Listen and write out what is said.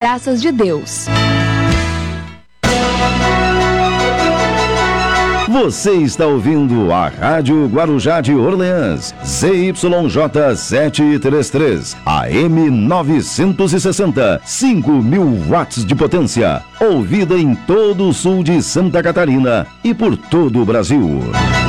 Graças de Deus. Você está ouvindo a Rádio Guarujá de Orleans, ZYJ 733, AM 960, 5.000 watts de potência, ouvida em todo o sul de Santa Catarina e por todo o Brasil.